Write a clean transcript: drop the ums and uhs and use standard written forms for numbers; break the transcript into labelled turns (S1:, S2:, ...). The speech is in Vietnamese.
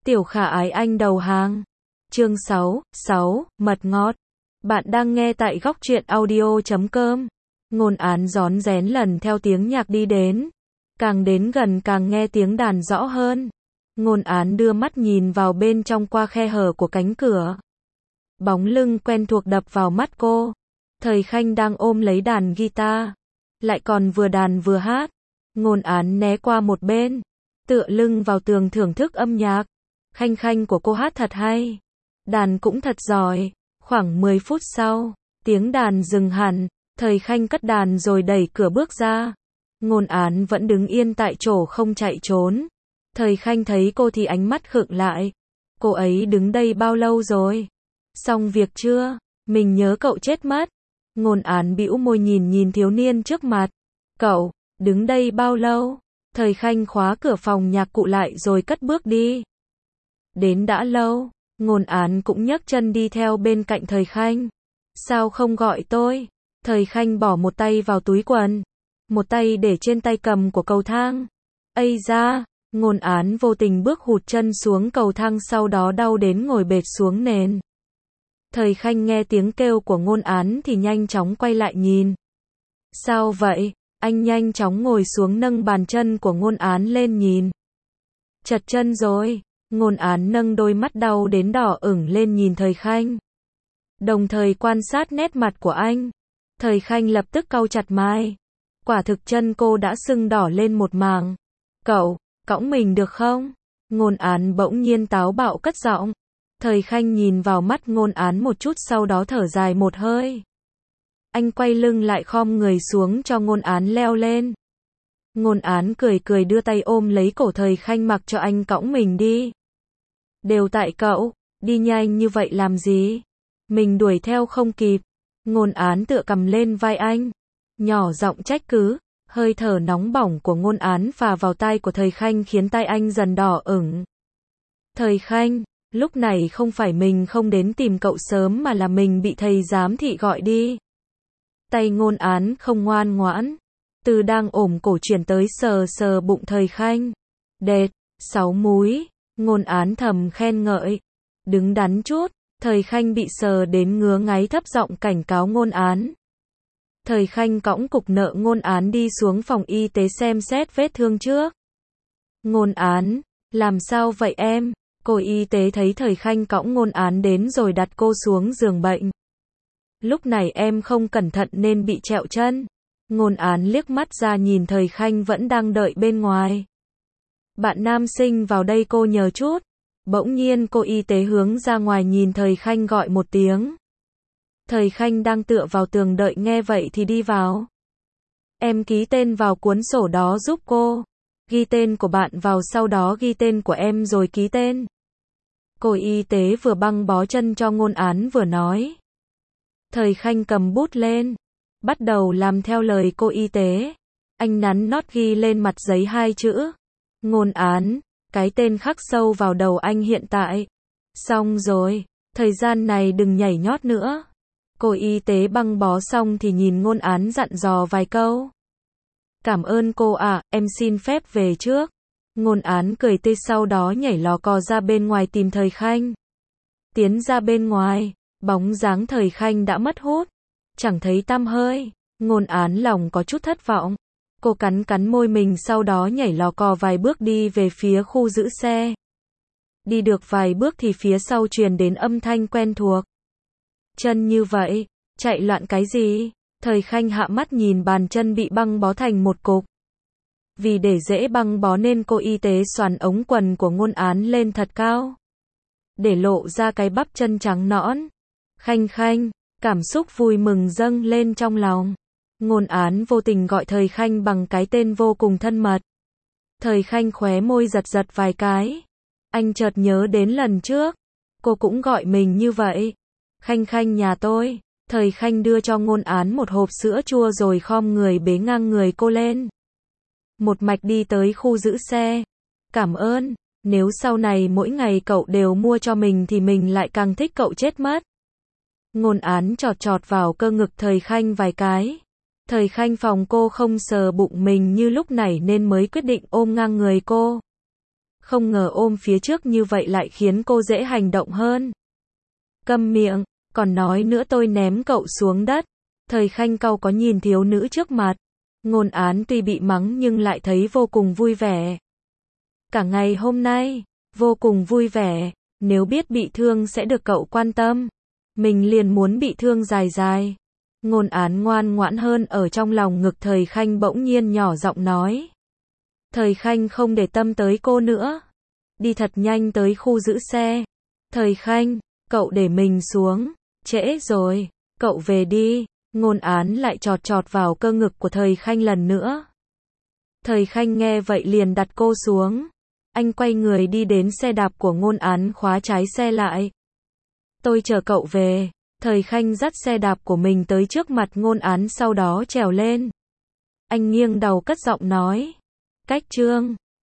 S1: Tiểu Khả Ái Anh đầu hàng. Chương 6, mật ngọt. Bạn đang nghe tại góc truyện audio.com. Ngôn Án rón rén lần theo tiếng nhạc đi đến. Càng đến gần càng nghe tiếng đàn rõ hơn. Ngôn Án đưa mắt nhìn vào bên trong qua khe hở của cánh cửa. Bóng lưng quen thuộc đập vào mắt cô. Thời Khanh đang ôm lấy đàn guitar. Lại còn vừa đàn vừa hát. Ngôn Án né qua một bên. Tựa lưng vào tường thưởng thức âm nhạc. Khanh Khanh của cô hát thật hay. Đàn cũng thật giỏi. Khoảng 10 phút sau, tiếng đàn dừng hẳn. Thời Khanh cất đàn rồi đẩy cửa bước ra. Ngôn Án vẫn đứng yên tại chỗ không chạy trốn. Thời Khanh thấy cô thì ánh mắt khựng lại. Cô ấy đứng đây bao lâu rồi? Xong việc chưa? Mình nhớ cậu chết mất. Ngôn Án bĩu môi nhìn thiếu niên trước mặt. Cậu, đứng đây bao lâu? Thời Khanh khóa cửa phòng nhạc cụ lại rồi cất bước đi. Đến đã lâu, Ngôn Án cũng nhấc chân đi theo bên cạnh Thời Khanh. Sao không gọi tôi? Thời Khanh bỏ một tay vào túi quần, một tay để trên tay cầm của cầu thang. Ây da, Ngôn Án vô tình bước hụt chân xuống cầu thang, sau đó đau đến ngồi bệt xuống nền. Thời Khanh nghe tiếng kêu của Ngôn Án thì nhanh chóng quay lại nhìn. Sao vậy? Anh nhanh chóng ngồi xuống nâng bàn chân của Ngôn Án lên nhìn. Chật chân rồi. Ngôn Án nâng đôi mắt đau đến đỏ ửng lên nhìn Thời Khanh. Đồng thời quan sát nét mặt của anh. Thời Khanh lập tức cau chặt mày. Quả thực chân cô đã sưng đỏ lên một mảng. Cậu, cõng mình được không? Ngôn Án bỗng nhiên táo bạo cất giọng. Thời Khanh nhìn vào mắt Ngôn Án một chút, sau đó thở dài một hơi. Anh quay lưng lại khom người xuống cho Ngôn Án leo lên. Ngôn Án cười cười đưa tay ôm lấy cổ Thời Khanh, mặc cho anh cõng mình đi. Đều tại cậu, đi nhanh như vậy làm gì? Mình đuổi theo không kịp. Ngôn Án tựa cầm lên vai anh, nhỏ giọng trách cứ. Hơi thở nóng bỏng của Ngôn Án phả vào tai của Thời Khanh khiến tai anh dần đỏ ửng. Thời Khanh, lúc này không phải mình không đến tìm cậu sớm mà là mình bị thầy giám thị gọi đi. Tay Ngôn Án không ngoan ngoãn, từ đang ôm cổ chuyển tới sờ sờ bụng Thời Khanh. Đệt, 6 múi, Ngôn Án thầm khen ngợi. Đứng đắn chút. Thời Khanh bị sờ đến ngứa ngáy, thấp giọng cảnh cáo Ngôn Án. Thời Khanh cõng cục nợ Ngôn Án đi xuống phòng y tế xem xét vết thương trước. Ngôn Án, làm sao vậy em? Cô y tế thấy Thời Khanh cõng Ngôn Án đến rồi đặt cô xuống giường bệnh. Lúc này em không cẩn thận nên bị trẹo chân. Ngôn Án liếc mắt ra nhìn Thời Khanh vẫn đang đợi bên ngoài. Bạn nam sinh vào đây cô nhờ chút. Bỗng nhiên cô y tế hướng ra ngoài nhìn Thời Khanh gọi một tiếng. Thời Khanh đang tựa vào tường đợi, nghe vậy thì đi vào. Em ký tên vào cuốn sổ đó giúp cô. Ghi tên của bạn vào, sau đó ghi tên của em rồi ký tên. Cô y tế vừa băng bó chân cho Ngôn Án vừa nói. Thời Khanh cầm bút lên, bắt đầu làm theo lời cô y tế. Anh nắn nót ghi lên mặt giấy 2 chữ. Ngôn Án. Cái tên khắc sâu vào đầu anh hiện tại. Xong rồi, thời gian này đừng nhảy nhót nữa. Cô y tế băng bó xong thì nhìn Ngôn Án dặn dò vài câu. Cảm ơn cô ạ, em xin phép về trước. Ngôn Án cười tươi, sau đó nhảy lò cò ra bên ngoài tìm Thời Khanh. Tiến ra bên ngoài, bóng dáng Thời Khanh đã mất hút, chẳng thấy tăm hơi. Ngôn Án lòng có chút thất vọng. Cô cắn môi mình, sau đó nhảy lò cò vài bước đi về phía khu giữ xe. Đi được vài bước thì phía sau truyền đến âm thanh quen thuộc. Chân như vậy, chạy loạn cái gì? Thời Khanh hạ mắt nhìn bàn chân bị băng bó thành một cục. Vì để dễ băng bó nên cô y tế xoắn ống quần của Ngôn Án lên thật cao, để lộ ra cái bắp chân trắng nõn. Khanh Khanh, cảm xúc vui mừng dâng lên trong lòng. Ngôn Án vô tình gọi Thời Khanh bằng cái tên vô cùng thân mật. Thời Khanh khóe môi giật giật vài cái. Anh chợt nhớ đến lần trước, cô cũng gọi mình như vậy. Khanh Khanh nhà tôi. Thời Khanh đưa cho Ngôn Án một hộp sữa chua rồi khom người bế ngang người cô lên. Một mạch đi tới khu giữ xe. Cảm ơn, nếu sau này mỗi ngày cậu đều mua cho mình thì mình lại càng thích cậu chết mất. Ngôn Án chọt chọt vào cơ ngực Thời Khanh vài cái. Thời Khanh phòng cô không sờ bụng mình như lúc này nên mới quyết định ôm ngang người cô. Không ngờ ôm phía trước như vậy lại khiến cô dễ hành động hơn. Câm miệng, còn nói nữa tôi ném cậu xuống đất. Thời Khanh cau có nhìn thiếu nữ trước mặt. Ngôn Án tuy bị mắng nhưng lại thấy vô cùng vui vẻ. Cả ngày hôm nay, vô cùng vui vẻ, nếu biết bị thương sẽ được cậu quan tâm. Mình liền muốn bị thương dài dài. Ngôn Án ngoan ngoãn hơn ở trong lòng ngực Thời Khanh bỗng nhiên nhỏ giọng nói. Thời Khanh không để tâm tới cô nữa. Đi thật nhanh tới khu giữ xe. Thời Khanh, cậu để mình xuống. Trễ rồi, cậu về đi. Ngôn Án lại chọt chọt vào cơ ngực của Thời Khanh lần nữa. Thời Khanh nghe vậy liền đặt cô xuống. Anh quay người đi đến xe đạp của Ngôn Án khóa trái xe lại. Tôi chờ cậu về. Thời Khanh dắt xe đạp của mình tới trước mặt Ngôn Án sau đó trèo lên. Anh nghiêng đầu cất giọng nói. Cách Trương.